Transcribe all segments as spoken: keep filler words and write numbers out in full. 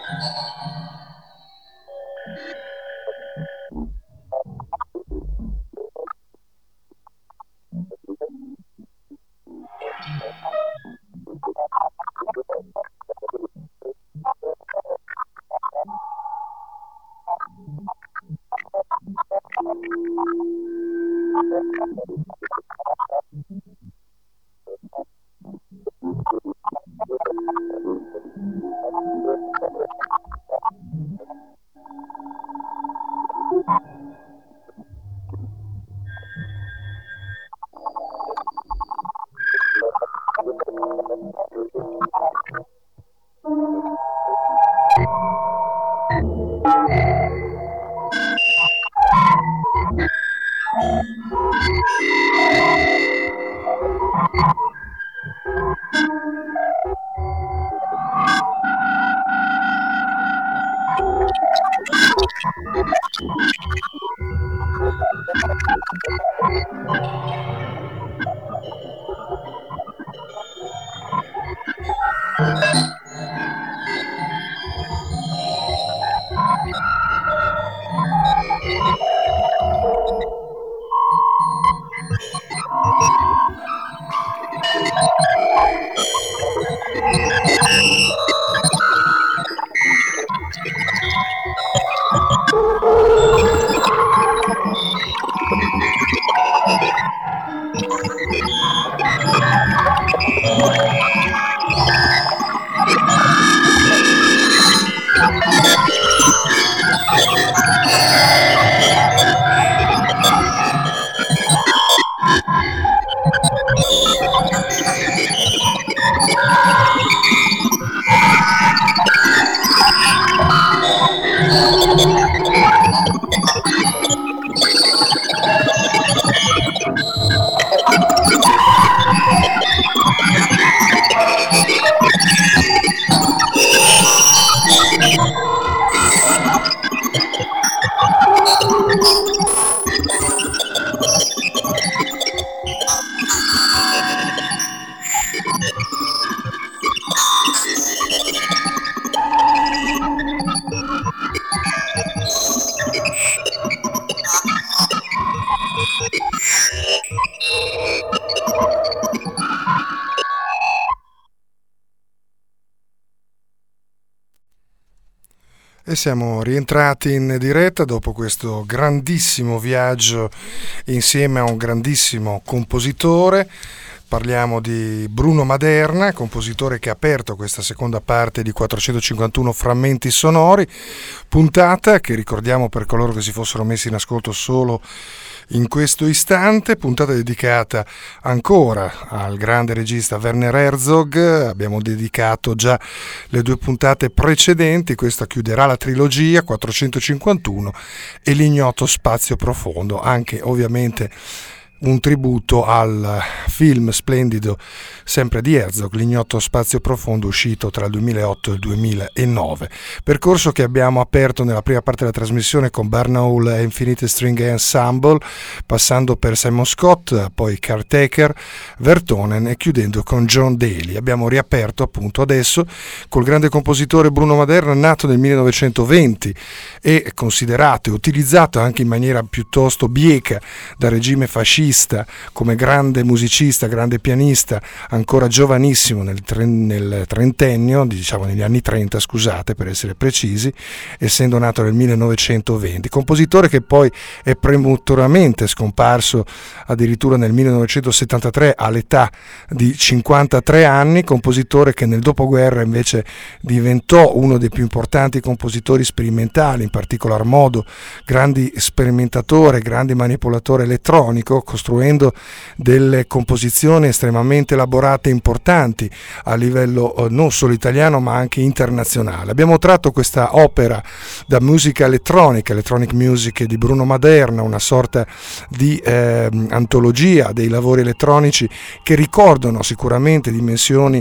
E siamo rientrati in diretta dopo questo grandissimo viaggio insieme a un grandissimo compositore. Parliamo di Bruno Maderna, compositore che ha aperto questa seconda parte di quattrocentocinquantuno frammenti sonori, puntata che ricordiamo per coloro che si fossero messi in ascolto solo in questo istante, puntata dedicata ancora al grande regista Werner Herzog. Abbiamo dedicato già le due puntate precedenti, questa chiuderà la trilogia quattrocentocinquantuno e l'ignoto spazio profondo, anche ovviamente un tributo al film splendido sempre di Herzog, l'ignoto spazio profondo, uscito tra il duemilaotto e il duemilanove. Percorso che abbiamo aperto nella prima parte della trasmissione con Barnaul e Infinite String Ensemble, passando per Simon Scott, poi Caretaker, Vertonen e chiudendo con John Daly. Abbiamo riaperto appunto adesso col grande compositore Bruno Maderna, nato nel millenovecentoventi e considerato e utilizzato anche in maniera piuttosto bieca dal regime fascista come grande musicista, grande pianista, ancora giovanissimo nel, tre, nel trentennio, diciamo negli anni trenta, scusate per essere precisi, essendo nato nel millenovecentoventi. Compositore che poi è prematuramente scomparso addirittura nel millenovecentosettantatré all'età di cinquantatré anni, compositore che nel dopoguerra invece diventò uno dei più importanti compositori sperimentali, in particolar modo grandi sperimentatore, grande manipolatore elettronico, costruendo delle composizioni estremamente elaborate e importanti a livello eh, non solo italiano ma anche internazionale. Abbiamo tratto questa opera da musica elettronica, Electronic Music di Bruno Maderna, una sorta di eh, antologia dei lavori elettronici che ricordano sicuramente dimensioni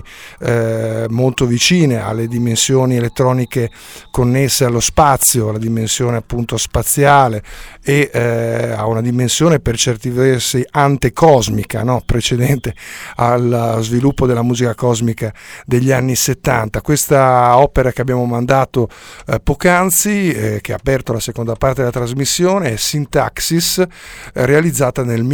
eh, molto vicine alle dimensioni elettroniche connesse allo spazio, alla dimensione appunto spaziale e eh, a una dimensione per certi versi ipotesi antecosmica, no? Precedente al sviluppo della musica cosmica degli anni settanta. Questa opera che abbiamo mandato eh, poc'anzi, eh, che ha aperto la seconda parte della trasmissione, è Syntaxis, eh, realizzata nel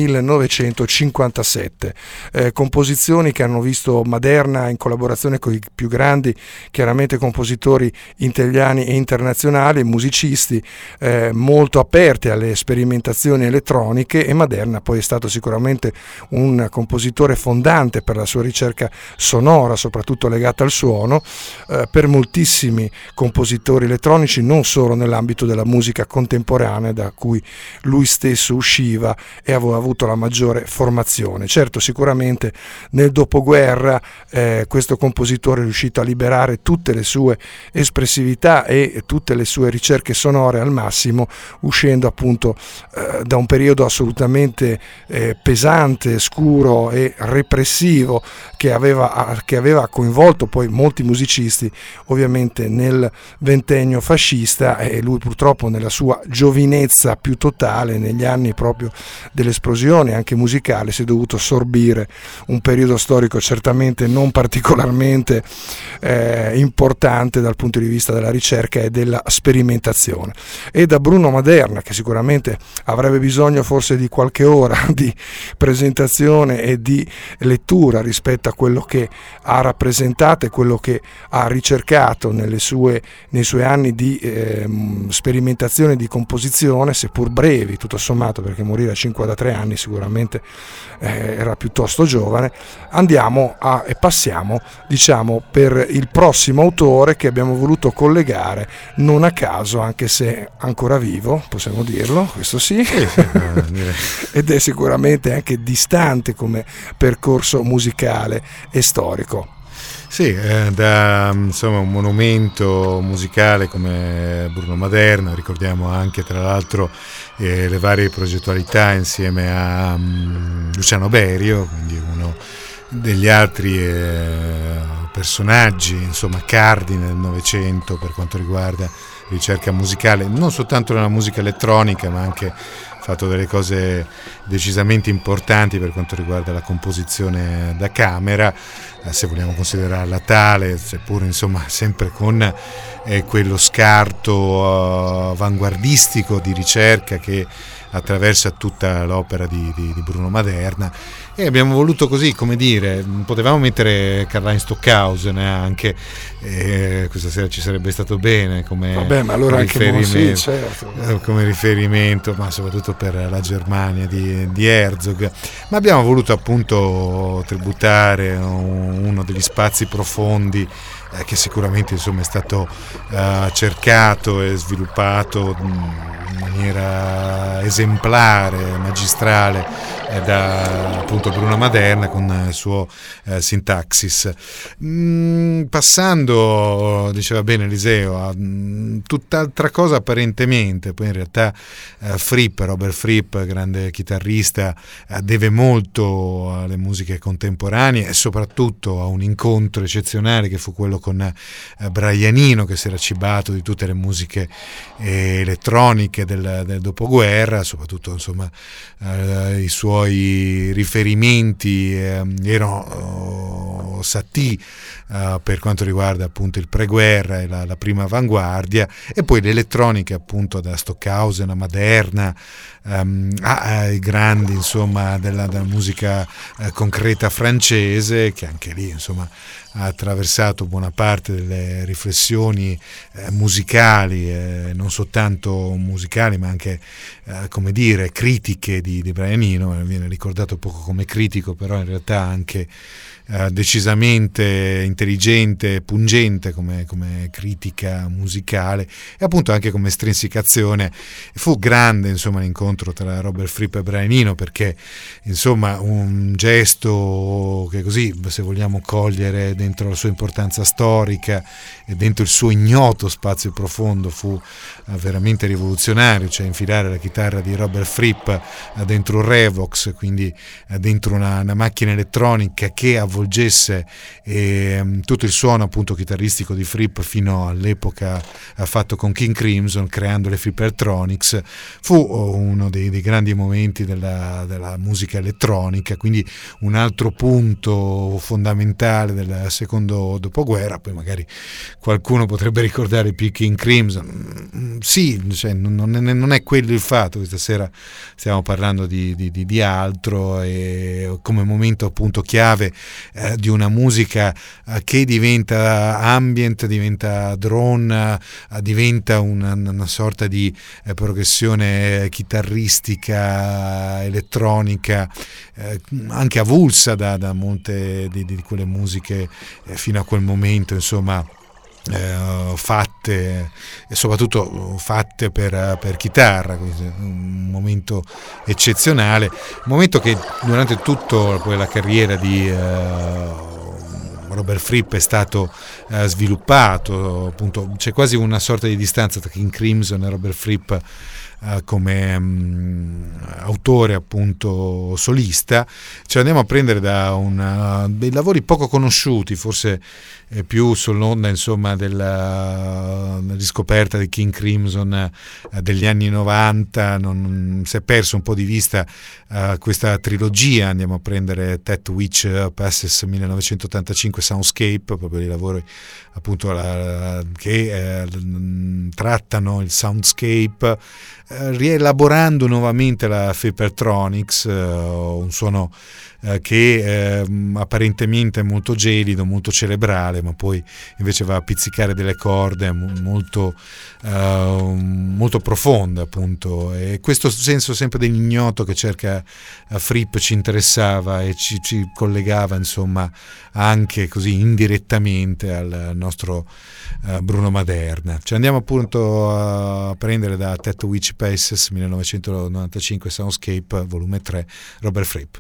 millenovecentocinquantasette. Eh, composizioni che hanno visto Maderna in collaborazione con i più grandi, chiaramente, compositori italiani e internazionali, musicisti eh, molto aperti alle sperimentazioni elettroniche, e Maderna poi è stato sicuramente un compositore fondante per la sua ricerca sonora, soprattutto legata al suono, eh, per moltissimi compositori elettronici, non solo nell'ambito della musica contemporanea, da cui lui stesso usciva e aveva avuto la maggiore formazione. Certo, sicuramente nel dopoguerra eh, questo compositore è riuscito a liberare tutte le sue espressività e tutte le sue ricerche sonore al massimo, uscendo appunto eh, da un periodo assolutamente eh, pesante, scuro e repressivo che aveva, che aveva coinvolto poi molti musicisti ovviamente nel ventennio fascista, e lui purtroppo nella sua giovinezza più totale, negli anni proprio dell'esplosione anche musicale, si è dovuto sorbire un periodo storico certamente non particolarmente eh, importante dal punto di vista della ricerca e della sperimentazione. E da Bruno Maderna, che sicuramente avrebbe bisogno forse di qualche ora di presentazione e di lettura rispetto a quello che ha rappresentato e quello che ha ricercato nelle sue, nei suoi anni di eh, sperimentazione, di composizione, seppur brevi tutto sommato, perché morire a cinquantatré anni sicuramente eh, era piuttosto giovane. Andiamo a e passiamo diciamo per il prossimo autore che abbiamo voluto collegare, non a caso, anche se ancora vivo, possiamo dirlo, questo sì, sì, sì ed è sicuramente anche distante come percorso musicale e storico. Sì, eh, da insomma un monumento musicale come Bruno Maderna, ricordiamo anche tra l'altro eh, le varie progettualità insieme a um, Luciano Berio, quindi uno degli altri eh, personaggi, insomma cardine del Novecento per quanto riguarda ricerca musicale, non soltanto nella musica elettronica, ma anche fatto delle cose decisamente importanti per quanto riguarda la composizione da camera, eh, se vogliamo considerarla tale, seppur insomma sempre con eh, quello scarto uh, avanguardistico di ricerca che attraversa tutta l'opera di, di, di Bruno Maderna. E abbiamo voluto così, come dire, potevamo mettere Karlheinz Stockhausen anche, eh, questa sera ci sarebbe stato bene come, Vabbè, ma allora riferimento, anche sì, certo. come riferimento, ma soprattutto per la Germania di, di Herzog. Ma abbiamo voluto appunto tributare uno degli spazi profondi eh, che sicuramente insomma è stato eh, cercato e sviluppato in maniera esemplare, magistrale eh, da appunto Bruno Maderna con il suo eh, Syntaxis. Mm, passando, diceva bene Eliseo, a mm, tutt'altra cosa apparentemente, poi in realtà eh, Fripp, Robert Fripp, grande chitarrista, eh, deve molto alle musiche contemporanee e soprattutto a un incontro eccezionale che fu quello con eh, Brian Eno, che si era cibato di tutte le musiche eh, elettroniche del, del dopoguerra, soprattutto insomma eh, i suoi riferimenti eh, erano oh, Satie eh, per quanto riguarda appunto il preguerra e la, la prima avanguardia, e poi l'elettronica appunto da Stockhausen a Maderna um, ai grandi insomma della, della musica eh, concreta francese, che anche lì insomma ha attraversato buona parte delle riflessioni eh, musicali, eh, non soltanto musicali ma anche eh, come dire critiche di, di Brian Eno. Viene ricordato poco come critico, però in realtà anche eh, decisamente intelligente, pungente come, come critica musicale, e appunto anche come estrinsecazione. Fu grande insomma l'incontro tra Robert Fripp e Brian Eno, perché insomma un gesto che così, se vogliamo cogliere dentro la sua importanza storica e dentro il suo ignoto spazio profondo, fu uh, veramente rivoluzionario, rivoluzionario, cioè infilare la chitarra di Robert Fripp dentro un Revox, quindi dentro una, una macchina elettronica che avvolgesse eh, tutto il suono appunto chitarristico di Fripp fino all'epoca fatto con King Crimson, creando le Frippertronics. Fu uno dei, dei grandi momenti della, della musica elettronica, quindi un altro punto fondamentale del secondo dopoguerra. Poi magari qualcuno potrebbe ricordare più King Crimson, sì, cioè, non, è, non è quello il fatto. Questa sera stiamo parlando di, di, di, di altro, e come momento appunto chiave eh, di una musica eh, che diventa ambient, diventa drone, eh, diventa una, una sorta di eh, progressione chitarristica elettronica eh, anche avulsa da, da molte di, di quelle musiche eh, fino a quel momento, insomma, Eh, fatte e soprattutto fatte per, per chitarra. Un momento eccezionale, un momento che durante tutta la carriera di eh, Robert Fripp è stato eh, sviluppato. Appunto, c'è quasi una sorta di distanza tra King Crimson e Robert Fripp Uh, come um, autore appunto solista. Ce l'andiamo a prendere da una, dei lavori poco conosciuti, forse eh, più sull'onda insomma della, della riscoperta di King Crimson uh, degli anni novanta. Non, non si è perso un po' di vista uh, questa trilogia. Andiamo a prendere That Which Passes millenovecentottantacinque Soundscape, proprio i lavori appunto la, che eh, trattano il soundscape, eh, rielaborando nuovamente la Frippertronics, eh, un suono eh, che eh, apparentemente è molto gelido, molto cerebrale, ma poi invece va a pizzicare delle corde molto, eh, molto profonde appunto, e questo senso sempre dell'ignoto che cerca eh, Fripp ci interessava e ci, ci collegava insomma anche così indirettamente al nostro uh, Bruno Maderna. Ci andiamo appunto a prendere da That Which Passes millenovecentonovantacinque Soundscape volume tre, Robert Fripp.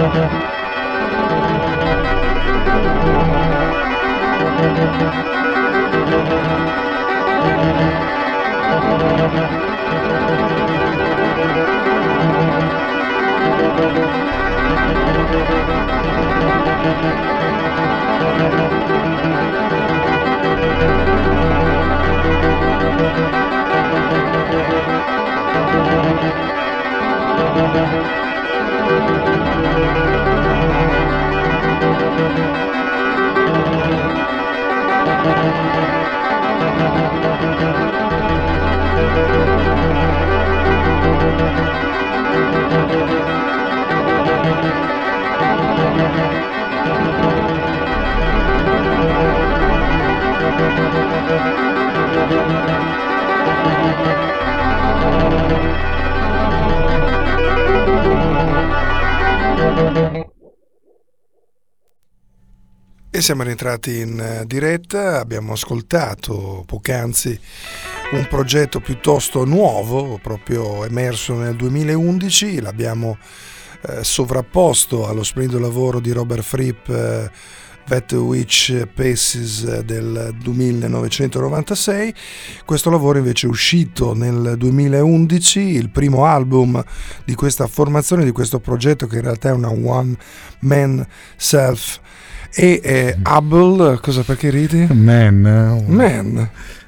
E siamo rientrati in diretta, abbiamo ascoltato poc'anzi un progetto piuttosto nuovo, proprio emerso nel duemilaundici, l'abbiamo eh, sovrapposto allo splendido lavoro di Robert Fripp, eh, That Which Passes del millenovecentonovantasei. Questo lavoro invece è uscito nel duemilaundici, il primo album di questa formazione, di questo progetto che in realtà è una one man self. E eh, Hubble, cosa, perché ridi? Man. Man.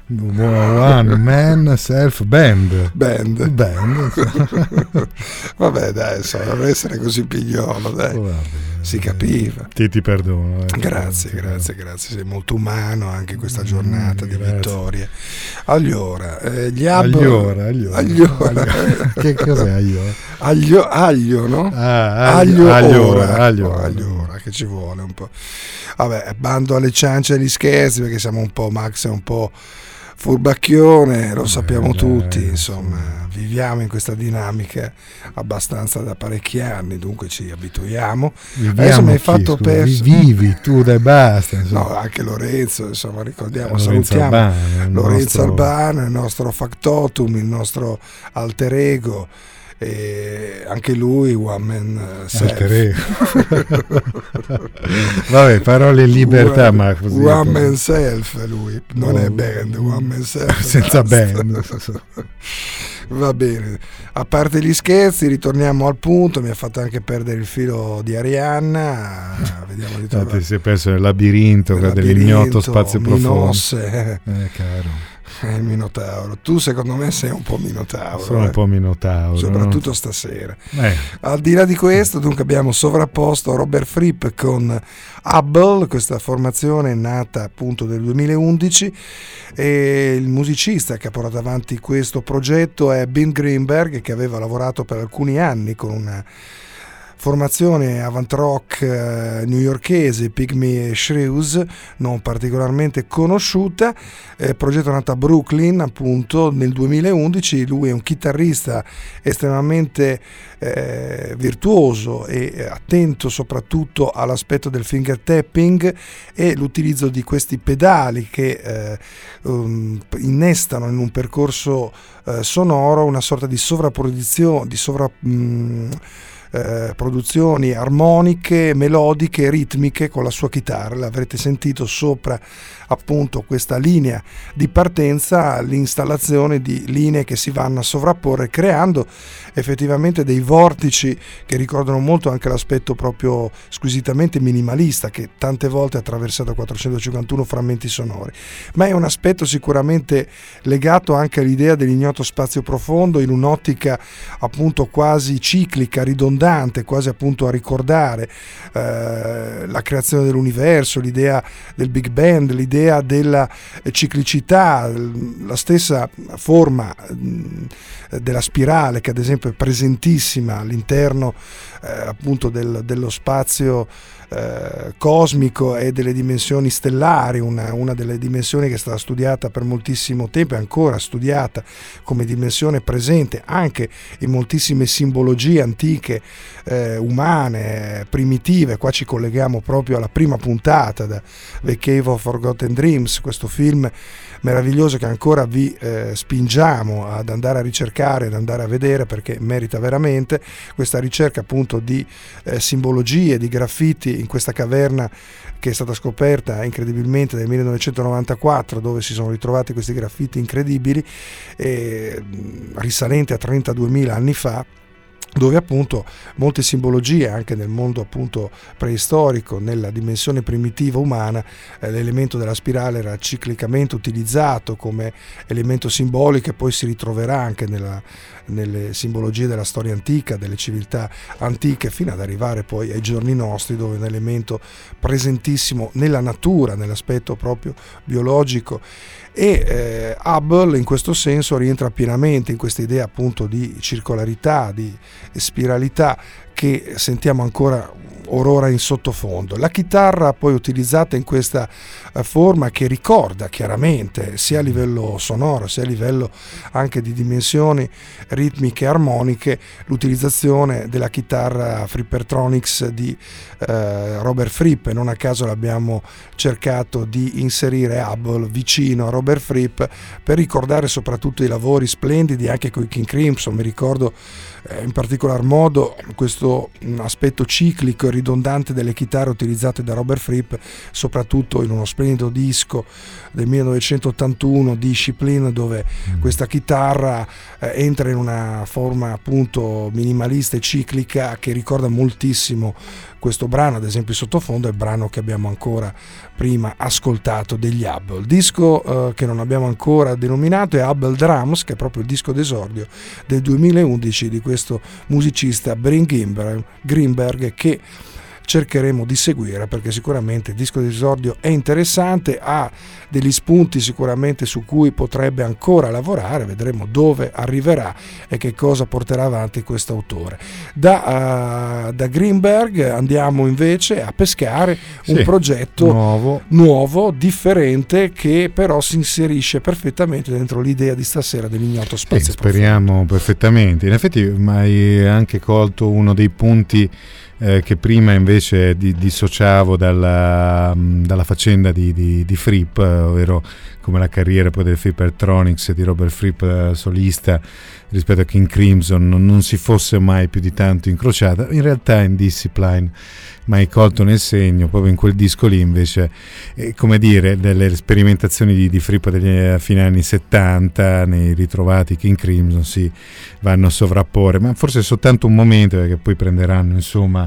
One man self band. Band. Band. Vabbè, dai, so, deve essere così pignolo, dai. Oh, si capiva. Ti, ti perdono. Eh. Grazie, ti grazie, perdono. grazie. Sei molto umano anche in questa giornata mm, di grazie. vittorie. Allora, eh, gli Hubble. Agliora, agliora. Agliora. Che cos'è agliora? Aglio, aglio, no? Ah, aglio, aglio, ora. aglio, Oh, aglio ora, che ci vuole un po'. Vabbè, bando alle ciance e agli scherzi, perché siamo un po', Max è un po' furbacchione, lo sappiamo eh, tutti, eh, insomma, sì. Viviamo in questa dinamica abbastanza da parecchi anni, dunque ci abituiamo. Viviamo. Adesso mi hai chi, fatto scusa, perso. Vivi tu, dai, basta. Insomma. No, anche Lorenzo, insomma, ricordiamo, Lorenzo salutiamo Albano, Lorenzo nostro... Albano, il nostro factotum, il nostro alter ego. E anche lui one man self. Vabbè, parole in libertà, one, ma così one man self lui non oh, è band, one man self senza band. Va bene, a parte gli scherzi, ritorniamo al punto. Mi ha fatto anche perdere il filo di Arianna. Vediamo di trovare. Ti sei perso nel labirinto, nel dell'ignoto spazio profondo. Minosse. Eh, caro. Il Minotauro. Tu secondo me sei un po' Minotauro. Sono eh? un po' Minotauro. Soprattutto no? stasera. Eh. Al di là di questo, dunque abbiamo sovrapposto Robert Fripp con Hubble, questa formazione nata appunto nel duemilaundici, e il musicista che ha portato avanti questo progetto è Ben Greenberg, che aveva lavorato per alcuni anni con una formazione avant rock eh, newyorkese, Pygmy Shrews, non particolarmente conosciuta, eh, progetto nato a Brooklyn appunto nel duemilaundici. Lui è un chitarrista estremamente eh, virtuoso e attento soprattutto all'aspetto del finger tapping e l'utilizzo di questi pedali che eh, um, innestano in un percorso eh, sonoro una sorta di sovrapposizione, di sovra... Um, Eh, produzioni armoniche, melodiche, ritmiche con la sua chitarra. L'avrete sentito sopra appunto questa linea di partenza, l'installazione di linee che si vanno a sovrapporre, creando effettivamente dei vortici che ricordano molto anche l'aspetto proprio squisitamente minimalista che tante volte ha attraversato quattrocentocinquantuno frammenti sonori, ma è un aspetto sicuramente legato anche all'idea dell'ignoto spazio profondo in un'ottica appunto quasi ciclica, ridondante, quasi appunto a ricordare eh, la creazione dell'universo, l'idea del Big Bang, l'idea della ciclicità, la stessa forma della spirale che ad esempio è presentissima all'interno eh, appunto del, dello spazio eh, cosmico e delle dimensioni stellari, una, una delle dimensioni che è stata studiata per moltissimo tempo, è ancora studiata come dimensione presente anche in moltissime simbologie antiche, eh, umane, primitive. Qua ci colleghiamo proprio alla prima puntata da The Cave of Forgotten Dreams, questo film meraviglioso che ancora vi eh, spingiamo ad andare a ricercare, ad andare a vedere, perché merita veramente questa ricerca appunto di eh, simbologie, di graffiti in questa caverna che è stata scoperta incredibilmente nel millenovecentonovantaquattro, dove si sono ritrovati questi graffiti incredibili, eh, risalenti a trentaduemila anni fa, dove appunto molte simbologie anche nel mondo appunto preistorico, nella dimensione primitiva umana, eh, l'elemento della spirale era ciclicamente utilizzato come elemento simbolico, e poi si ritroverà anche nella, nelle simbologie della storia antica, delle civiltà antiche, fino ad arrivare poi ai giorni nostri, dove è un elemento presentissimo nella natura, nell'aspetto proprio biologico. E eh, Hubble in questo senso rientra pienamente in questa idea appunto di circolarità, di spiralità che sentiamo ancora orora in sottofondo. La chitarra poi utilizzata in questa eh, forma che ricorda chiaramente sia a livello sonoro sia a livello anche di dimensioni ritmiche e armoniche l'utilizzazione della chitarra Frippertronics di eh, Robert Fripp, e non a caso l'abbiamo cercato di inserire Hubble vicino a Robert Fripp per ricordare soprattutto i lavori splendidi anche con i King Crimson. Mi ricordo eh, in particolar modo questo mh, aspetto ciclico e ridondante delle chitarre utilizzate da Robert Fripp, soprattutto in uno splendido disco del millenovecentottantuno, Discipline, dove mm. questa chitarra eh, entra in una forma appunto minimalista e ciclica che ricorda moltissimo questo brano. Ad esempio, in sottofondo è il brano che abbiamo ancora prima ascoltato degli Hubble. Il disco eh, che non abbiamo ancora denominato è Hubble Drums, che è proprio il disco d'esordio del duemilaundici di questo musicista Bryn Greenberg, Greenberg che cercheremo di seguire, perché sicuramente il disco d'esordio è interessante, ha degli spunti sicuramente su cui potrebbe ancora lavorare. Vedremo dove arriverà e che cosa porterà avanti questo autore. Da, uh, da Greenberg andiamo invece a pescare un sì, progetto nuovo. nuovo, differente, che però si inserisce perfettamente dentro l'idea di stasera dell'ignoto spazio. Sì, speriamo perfettamente. In effetti hai anche colto uno dei punti Eh, che prima invece di, dissociavo dalla, dalla faccenda di, di, di Fripp, eh, ovvero come la carriera poi del Frippertronics e di Robert Fripp eh, solista rispetto a King Crimson non, non si fosse mai più di tanto incrociata. In realtà in Discipline mai colto nel segno, proprio in quel disco lì invece, eh, come dire, delle sperimentazioni di, di Fripp degli fine anni settanta nei ritrovati King Crimson si vanno a sovrapporre, ma forse soltanto un momento, perché poi prenderanno insomma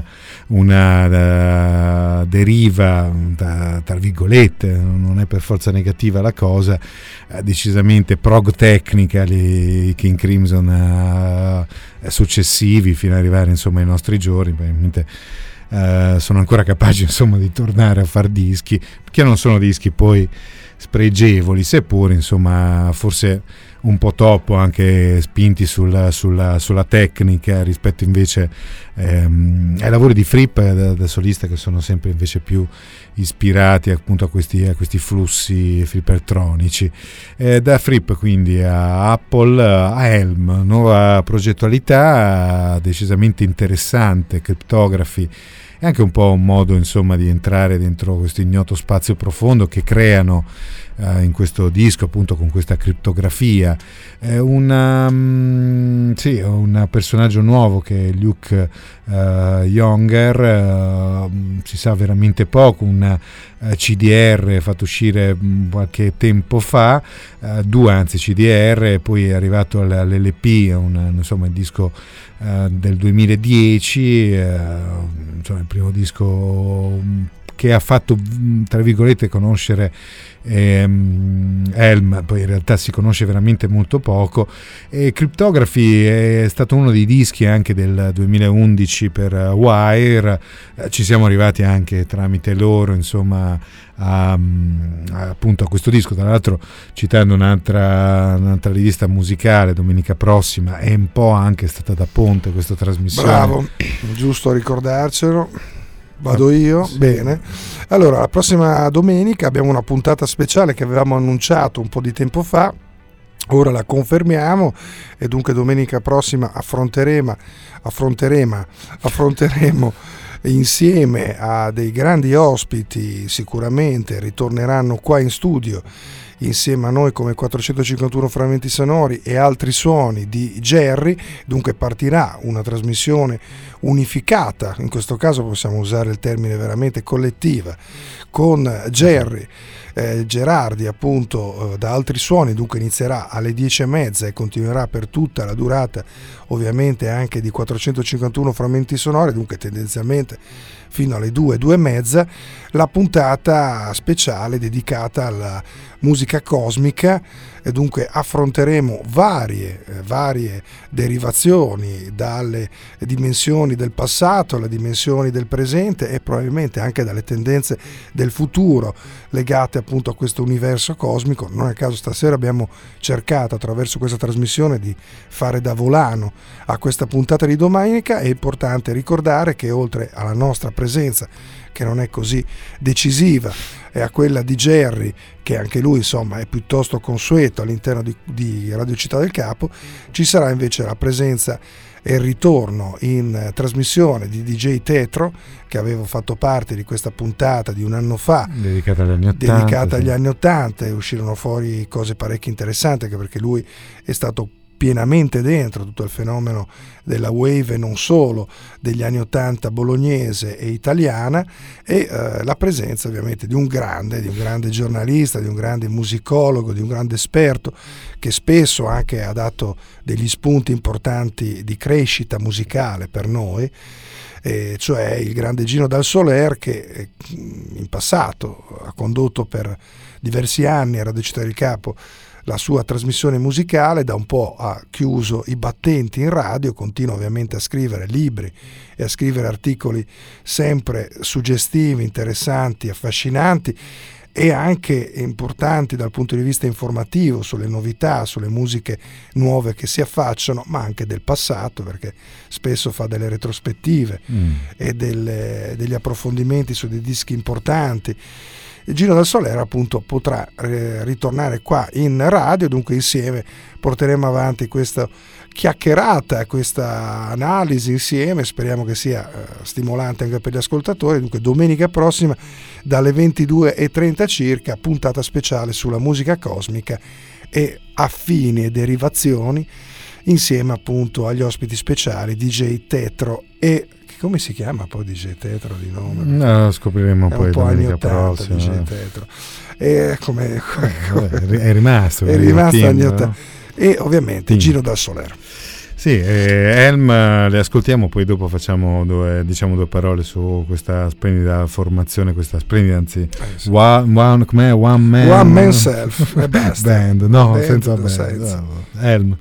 una uh, deriva da, tra virgolette, non è per forza negativa la cosa, uh, decisamente prog tecnica, i King Crimson uh, successivi fino ad arrivare insomma ai nostri giorni. Probabilmente Uh, sono ancora capaci insomma di tornare a far dischi, che non sono dischi poi spregevoli, seppur insomma forse un po' troppo anche spinti sulla, sulla, sulla tecnica rispetto invece ehm, ai lavori di Fripp da, da solista, che sono sempre invece più ispirati appunto a questi, a questi flussi frippertronici. Eh, da Fripp quindi a Apple, a Helm, nuova progettualità decisamente interessante, Cryptography. È anche un po' un modo insomma di entrare dentro questo ignoto spazio profondo che creano uh, in questo disco, appunto con questa criptografia. È una, um, sì, un personaggio nuovo che è Luke uh, Younger, uh, si sa veramente poco, un uh, C D R fatto uscire um, qualche tempo fa, uh, due anzi C D R, poi è arrivato all'L P, un, insomma il disco Uh, del duemiladieci, uh, insomma il primo disco um, che ha fatto tra virgolette conoscere ehm, Helm, poi in realtà si conosce veramente molto poco. E Cryptography è stato uno dei dischi anche del duemilaundici per uh, Wire, uh, ci siamo arrivati anche tramite loro insomma a, a, appunto a questo disco, tra l'altro citando un'altra, un'altra rivista musicale, domenica prossima è un po' anche stata da ponte questa trasmissione. Bravo, giusto ricordarcelo. Vado io? Sì. Bene. Allora, la prossima domenica abbiamo una puntata speciale che avevamo annunciato un po' di tempo fa. Ora la confermiamo e dunque domenica prossima affronteremo, affronteremo, affronteremo insieme a dei grandi ospiti, sicuramente ritorneranno qua in studio insieme a noi come quattrocentocinquantuno frammenti sonori e altri suoni di Jerry. Dunque partirà una trasmissione unificata, in questo caso possiamo usare il termine veramente collettiva, con Jerry Eh, Gerardi appunto eh, da altri suoni. Dunque inizierà alle dieci e mezza e continuerà per tutta la durata ovviamente anche di quattrocentocinquantuno frammenti sonori, dunque tendenzialmente fino alle due, due e mezza, la puntata speciale dedicata alla musica cosmica, e dunque affronteremo varie, eh, varie derivazioni dalle dimensioni del passato alle dimensioni del presente e probabilmente anche dalle tendenze del futuro legate appunto a questo universo cosmico. Non a caso stasera abbiamo cercato attraverso questa trasmissione di fare da volano a questa puntata di domenica. È importante ricordare che oltre alla nostra presenza, che non è così decisiva, e a quella di Jerry, che anche lui insomma è piuttosto consueto all'interno di, di Radio Città del Capo, ci sarà invece la presenza e il ritorno in trasmissione di D J Tetro, che avevo fatto parte di questa puntata di un anno fa dedicata agli anni ottanta, dedicata sì. agli anni ottanta, e uscirono fuori cose parecchio interessanti, anche perché lui è stato pienamente dentro tutto il fenomeno della wave e non solo degli anni ottanta bolognese e italiana, e eh, la presenza ovviamente di un grande, di un grande giornalista, di un grande musicologo, di un grande esperto che spesso anche ha dato degli spunti importanti di crescita musicale per noi, eh, cioè il grande Gino Dal Soler, che eh, in passato ha condotto per diversi anni a Radio Città del Capo la sua trasmissione musicale. Da un po' ha chiuso i battenti in radio, continua ovviamente a scrivere libri e a scrivere articoli sempre suggestivi, interessanti, affascinanti e anche importanti dal punto di vista informativo sulle novità, sulle musiche nuove che si affacciano, ma anche del passato, perché spesso fa delle retrospettive mm. e delle, degli approfondimenti su dei dischi importanti. Gino Dal Soler appunto potrà eh, ritornare qua in radio, dunque insieme porteremo avanti questa chiacchierata, questa analisi insieme, speriamo che sia eh, stimolante anche per gli ascoltatori. Dunque domenica prossima dalle ventidue e trenta circa, puntata speciale sulla musica cosmica e affini e derivazioni, insieme appunto agli ospiti speciali D J Tetro. E come si chiama poi D J Tetro di nome? No, lo scopriremo è poi un po' anni ottanta D J Tetro. E come, come, è rimasto è rimasto team, anni no? ottanta. E ovviamente team. Gino Dal Soler. Sì, eh, Elm le ascoltiamo, poi dopo facciamo due, diciamo due parole su questa splendida formazione, questa splendida, anzi, eh, sì. one, one, com'è? One Man, one man self e basta. Band, no, band, senza band. Senza. No. Elm.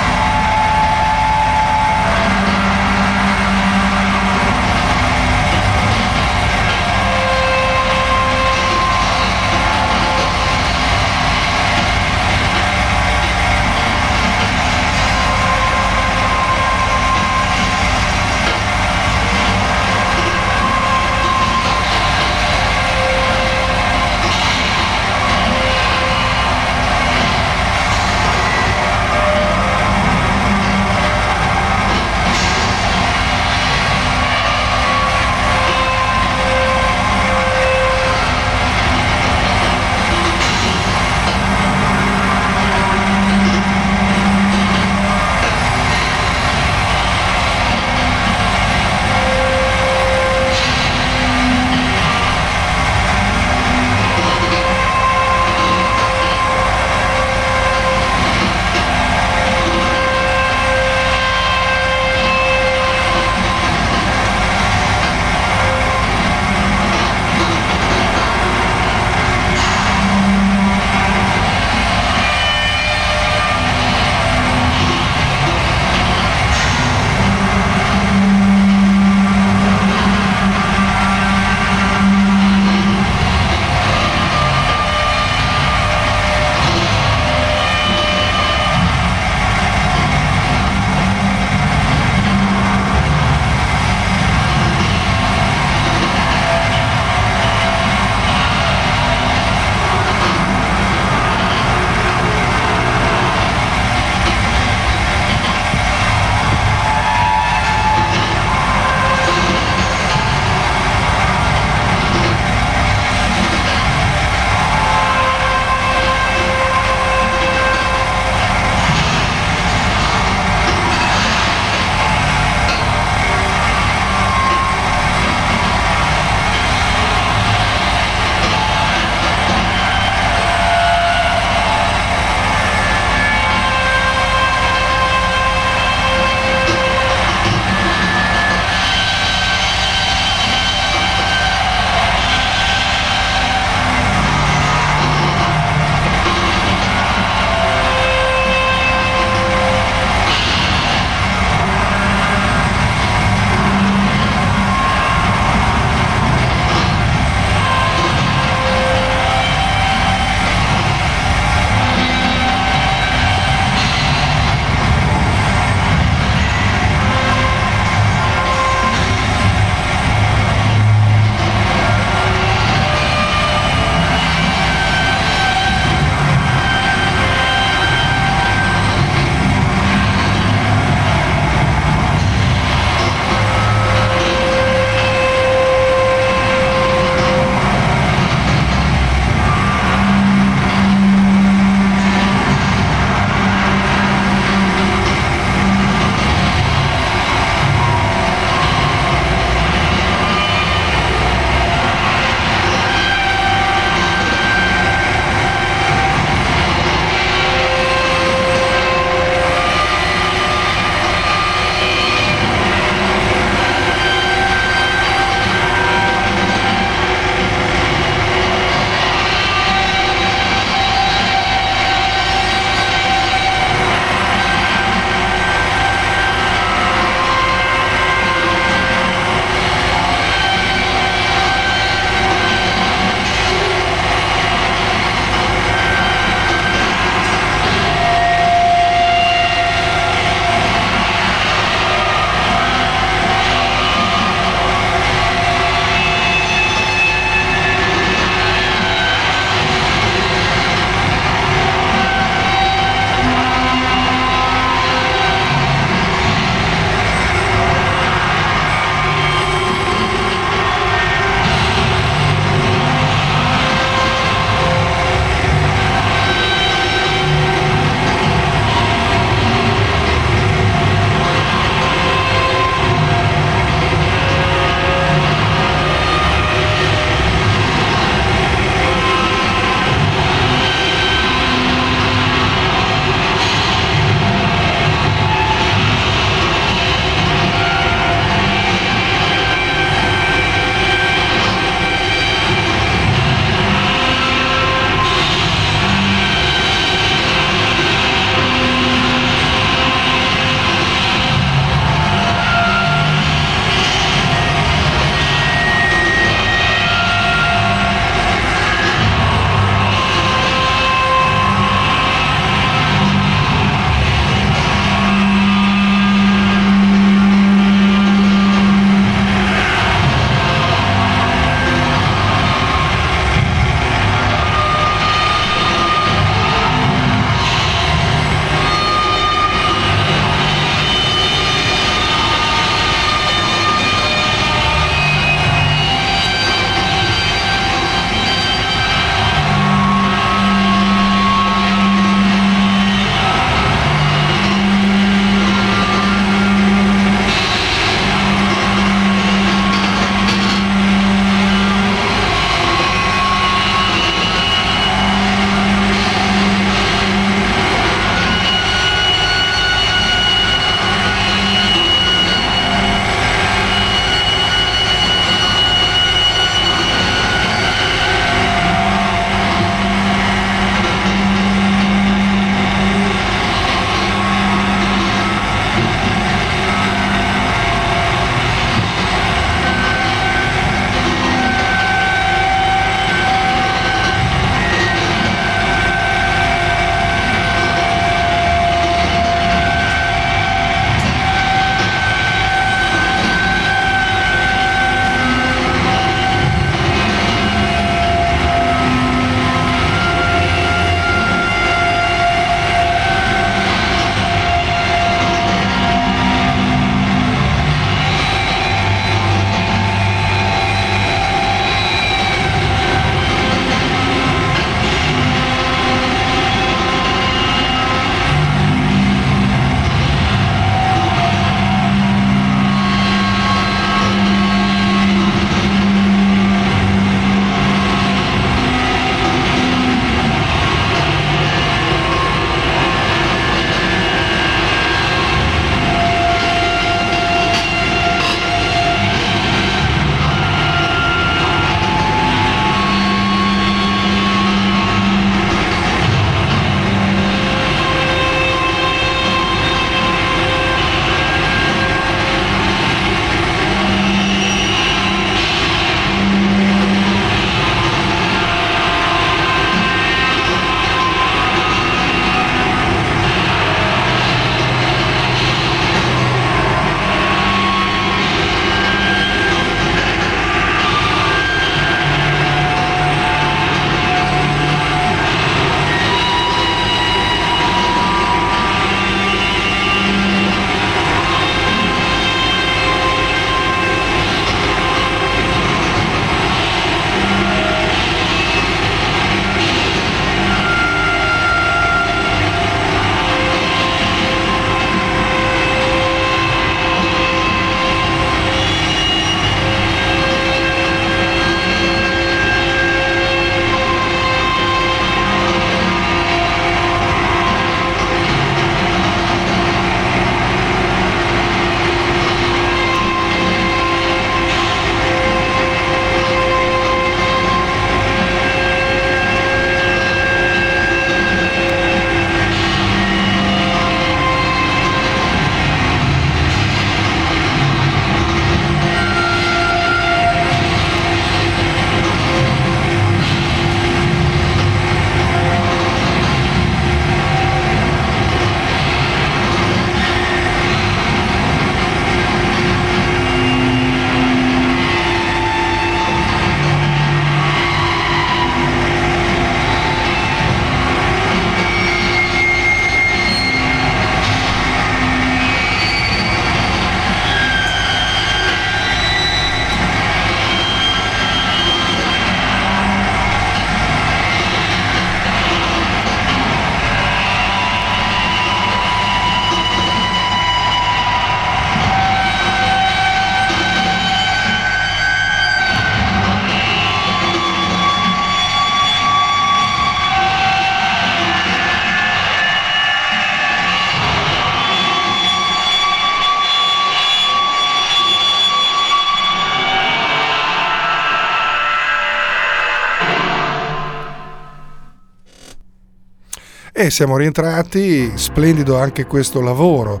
E siamo rientrati, splendido anche questo lavoro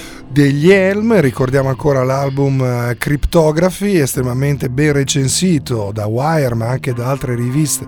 degli Elm. Ricordiamo ancora l'album Cryptography, estremamente ben recensito da Wire ma anche da altre riviste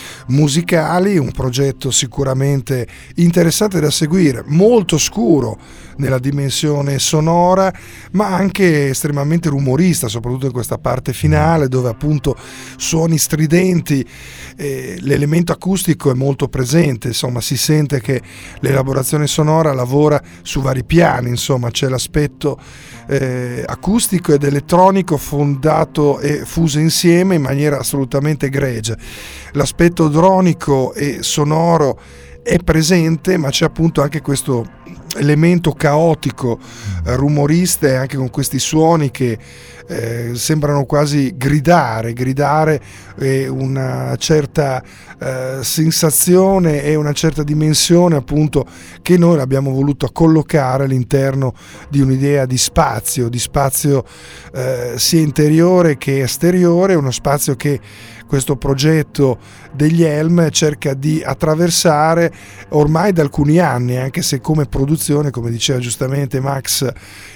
musicali, un progetto sicuramente interessante da seguire, molto scuro nella dimensione sonora ma anche estremamente rumorista, soprattutto in questa parte finale dove appunto suoni stridenti, eh, l'elemento acustico è molto presente, insomma si sente che l'elaborazione sonora lavora su vari piani, insomma c'è l'aspetto eh, acustico ed elettronico fondato e fuso insieme in maniera assolutamente egregia, l'aspetto dronico e sonoro è presente ma c'è appunto anche questo elemento caotico, eh, rumorista e anche con questi suoni che eh, sembrano quasi gridare, gridare eh, una certa eh, sensazione e una certa dimensione appunto che noi abbiamo voluto collocare all'interno di un'idea di spazio, di spazio eh, sia interiore che esteriore, uno spazio che questo progetto degli Elm cerca di attraversare ormai da alcuni anni, anche se come produzione, come diceva giustamente Max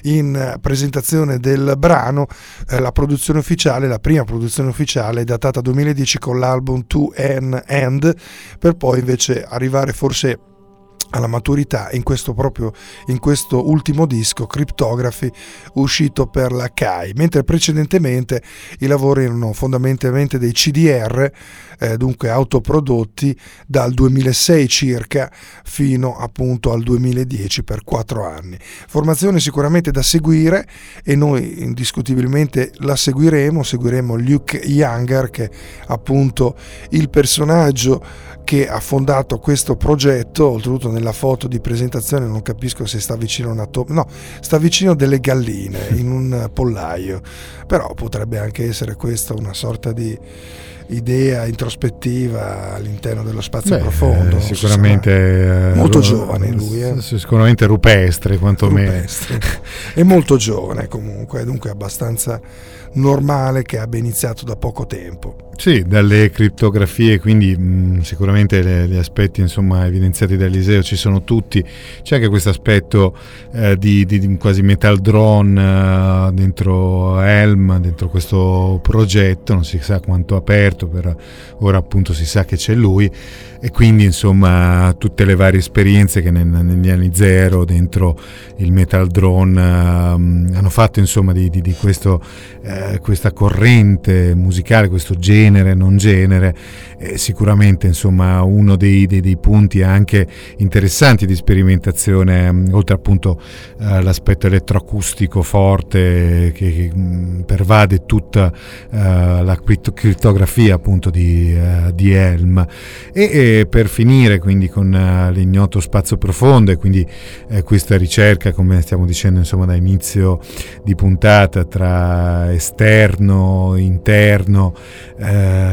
in presentazione del brano, eh, la produzione ufficiale, la prima produzione ufficiale è datata duemiladieci con l'album To An End, per poi invece arrivare forse alla maturità in questo proprio in questo ultimo disco Cryptography uscito per la C A I, mentre precedentemente i lavori erano fondamentalmente dei C D R, eh, dunque autoprodotti dal duemilasei circa fino appunto al duemiladieci per quattro anni. Formazione sicuramente da seguire e noi indiscutibilmente la seguiremo, seguiremo Luke Younger che è appunto il personaggio che ha fondato questo progetto, oltretutto nella foto di presentazione non capisco se sta vicino a una to- no, sta vicino delle galline in un pollaio, però potrebbe anche essere questa una sorta di idea introspettiva all'interno dello spazio Beh, profondo. Sicuramente eh, molto giovane lui, eh. sicuramente rupestre quantomeno. Rupestre. È molto giovane comunque, dunque abbastanza normale che abbia iniziato da poco tempo. Sì, dalle criptografie, quindi mh, sicuramente le, gli aspetti insomma evidenziati da Eliseo ci sono tutti. C'è anche questo aspetto eh, di, di, di quasi metal drone eh, dentro Elm, dentro questo progetto, non si sa quanto aperto, per ora appunto si sa che c'è lui, e quindi insomma tutte le varie esperienze che nel, negli anni zero dentro il metal drone eh, hanno fatto insomma di, di, di questo, eh, questa corrente musicale, questo genere non genere, eh, sicuramente insomma uno dei, dei, dei punti anche interessanti di sperimentazione, oltre appunto eh, l'aspetto elettroacustico forte che, che mh, pervade tutta eh, la crittografia appunto di, eh, di Elm, e, e per finire quindi con uh, l'ignoto spazio profondo, e quindi eh, questa ricerca, come stiamo dicendo insomma da inizio di puntata, tra esterno, interno, eh,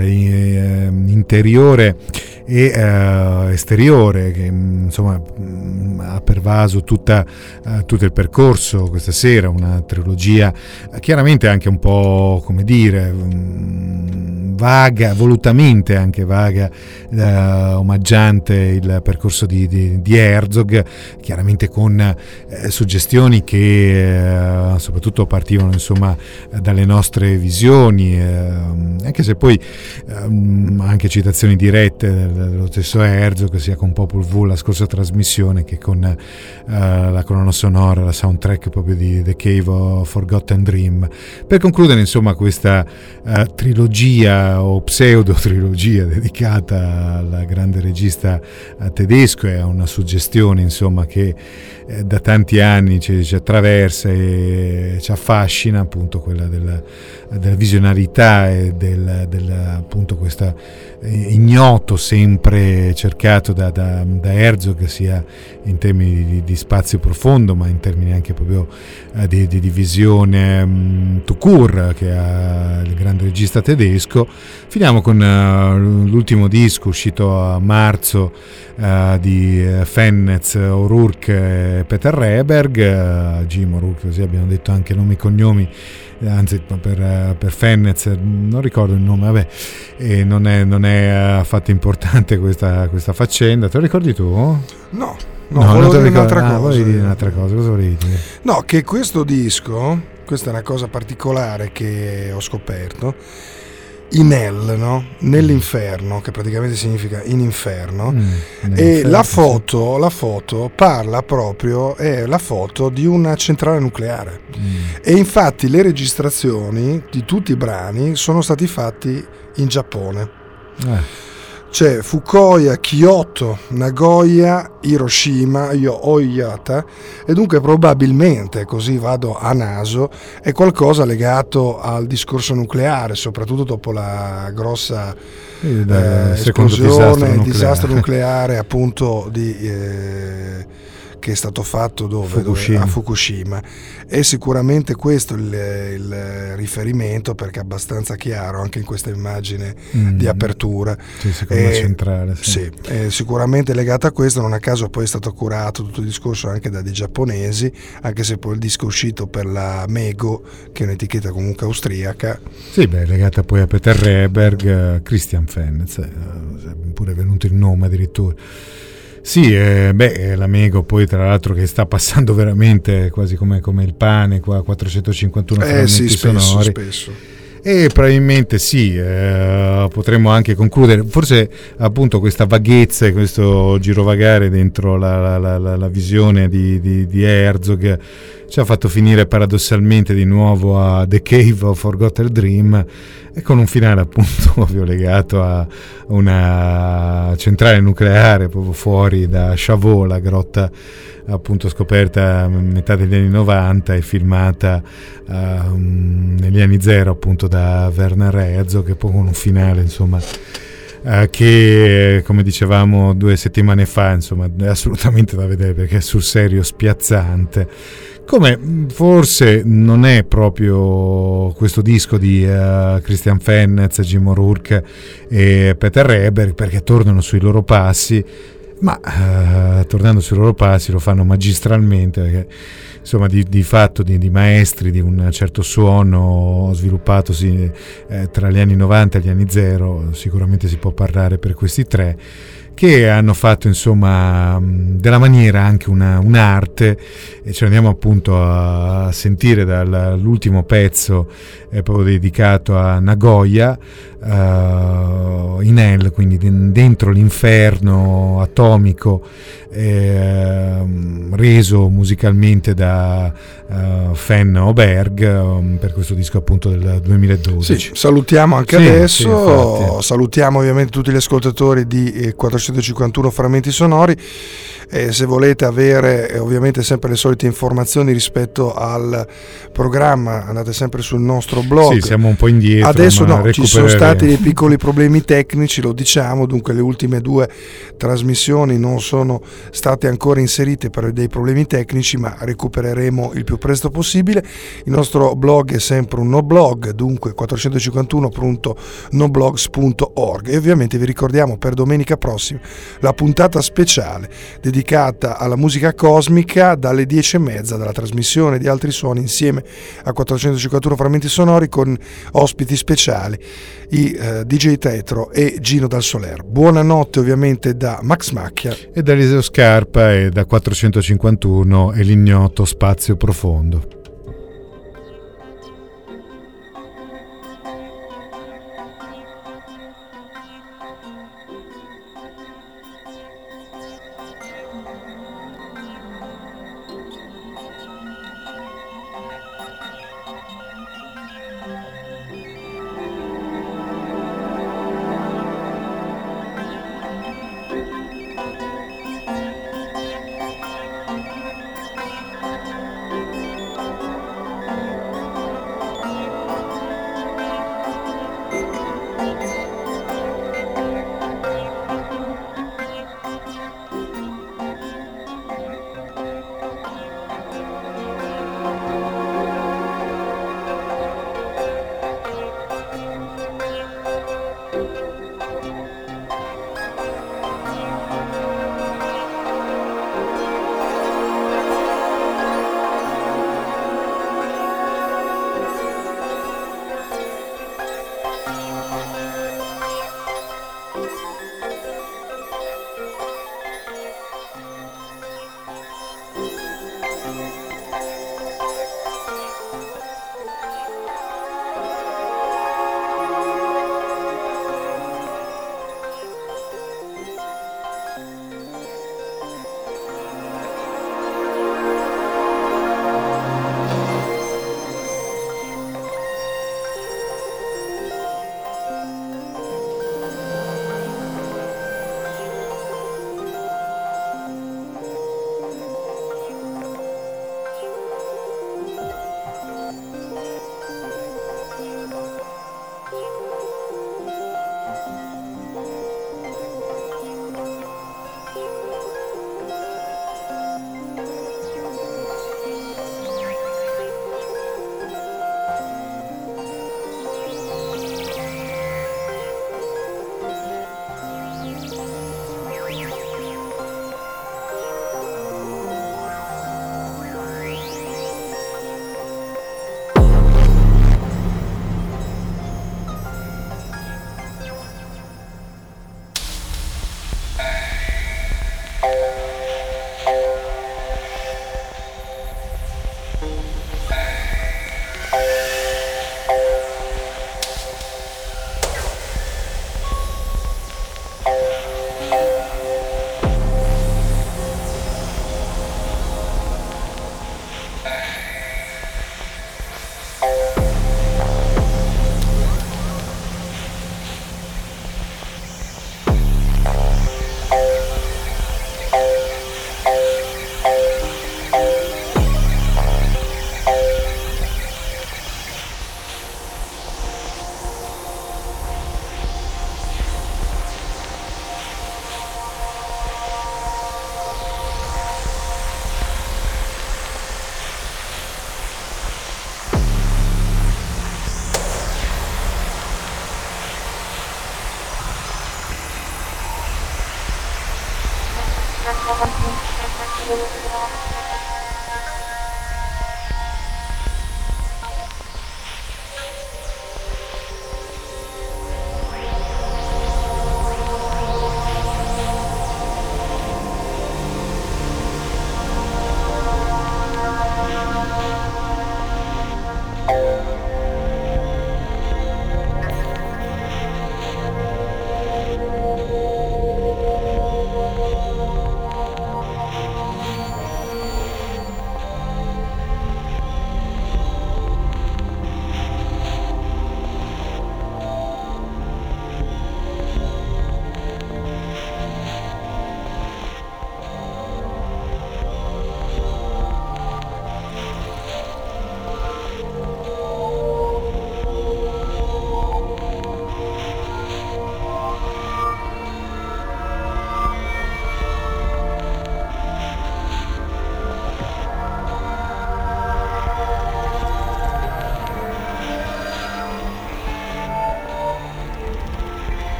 interiore e uh, esteriore, che insomma mh, ha pervaso tutta, uh, tutto il percorso questa sera, una trilogia uh, chiaramente anche un po', come dire, um, vaga, volutamente anche vaga, uh, omaggiante il percorso di, di, di Herzog, chiaramente con uh, suggestioni che uh, soprattutto partivano insomma dalle nostre visioni, uh, anche se poi uh, anche citazioni dirette dello stesso Herzog, sia con Popol Vuh la scorsa trasmissione che con uh, la colonna sonora, la soundtrack proprio di The Cave of Forgotten Dream, per concludere insomma questa uh, trilogia o pseudo trilogia dedicata al grande regista uh, tedesco, e a una suggestione insomma che eh, da tanti anni ci, ci attraversa e ci affascina, appunto quella della, della visionarietà e del, del appunto questa eh, ignoto sempre cercato da, da, da Herzog, sia in termini di, di spazio profondo ma in termini anche proprio eh, di, di, di visione um, tout court, che ha il grande regista tedesco, Finiamo con uh, l'ultimo disco uscito a marzo uh, di uh, Fennez, O'Rourke e Peter Rehberg, uh, Jim O'Rourke, così abbiamo detto anche nomi e cognomi, anzi per, per Fennez non ricordo il nome, vabbè, e non è, non è affatto importante questa, questa faccenda. Te lo ricordi tu? No, no, no volevo dire un'altra ah, cosa. Dire un'altra cosa. Cosa volevi dire? No, che questo disco, questa è una cosa particolare che ho scoperto, in hell, no? Nell'inferno, che praticamente significa in inferno, mm, e la foto, sì. la foto parla proprio, è la foto di una centrale nucleare, mm. e infatti le registrazioni di tutti i brani sono stati fatti in Giappone. Eh. C'è Fukuoka, Kyoto, Nagoya, Hiroshima, Oyata, e dunque probabilmente, così vado a naso, è qualcosa legato al discorso nucleare, soprattutto dopo la grossa eh, eh, esplosione, disastro nucleare. disastro nucleare appunto di... Eh, che è stato fatto dove? Fukushima. Dove? A Fukushima. E sicuramente questo il, il riferimento, perché è abbastanza chiaro anche in questa immagine mm. di apertura. Sì, secondo me centrale. Sì, sì è sicuramente legata a questo. Non a caso poi è stato curato tutto il discorso anche da dei giapponesi, anche se poi il disco è uscito per la Mego, che è un'etichetta comunque austriaca. Sì, beh, legata poi a Peter Rehberg, Christian Fennez, è pure venuto il nome addirittura. Sì, eh, beh, la Mego poi tra l'altro che sta passando veramente quasi come, come il pane qua, quattrocentocinquantuno eh, frammenti sì, spesso, sonori. Spesso. E probabilmente sì, eh, potremmo anche concludere, forse appunto questa vaghezza e questo girovagare dentro la, la, la, la visione di, di, di Herzog ci ha fatto finire paradossalmente di nuovo a The Cave of Forgotten Dream, e con un finale appunto proprio legato a una centrale nucleare proprio fuori da Chavaux, la grotta appunto scoperta a metà degli anni novanta e filmata uh, negli anni zero appunto da Werner Herzog, che poi con un finale insomma uh, che come dicevamo due settimane fa insomma è assolutamente da vedere, perché è sul serio spiazzante. Come forse non è proprio questo disco di uh, Christian Fennez, Jim O'Rourke e Peter Rehberg, perché tornano sui loro passi, ma uh, tornando sui loro passi lo fanno magistralmente, perché insomma di, di fatto di, di maestri di un certo suono sviluppatosi eh, tra gli anni novanta e gli anni zero sicuramente si può parlare per questi tre, che hanno fatto insomma della maniera anche una, un'arte, e ci andiamo appunto a sentire dall'ultimo pezzo eh, proprio dedicato a Nagoya, uh, in hell, quindi dentro l'inferno atomico, eh, reso musicalmente da uh, Fenn Oberg um, per questo disco appunto del duemiladodici. Sì, salutiamo anche sì, adesso, sì, salutiamo ovviamente tutti gli ascoltatori di eh, quattrocentocinquantuno frammenti sonori. E se volete avere eh, ovviamente sempre le solite informazioni rispetto al programma, andate sempre sul nostro blog. Sì, siamo un po' indietro. Adesso no, ci sono stati dei piccoli problemi tecnici, lo diciamo, dunque le ultime due trasmissioni non sono state ancora inserite per dei problemi tecnici, ma recupereremo il più presto possibile. Il nostro blog è sempre un no blog, dunque quattrocentocinquantuno punto noblogs punto org, e ovviamente vi ricordiamo per domenica prossima la puntata speciale dedicata alla musica cosmica dalle dieci e mezza, dalla trasmissione di Altri Suoni insieme a quattrocentocinquantuno frammenti sonori, con ospiti speciali i eh, D J Tetro e Gino Dal Soler. Buonanotte ovviamente da Max Macchia e da Eliseo Scarpa, e da quattrocentocinquantuno e l'ignoto spazio profondo.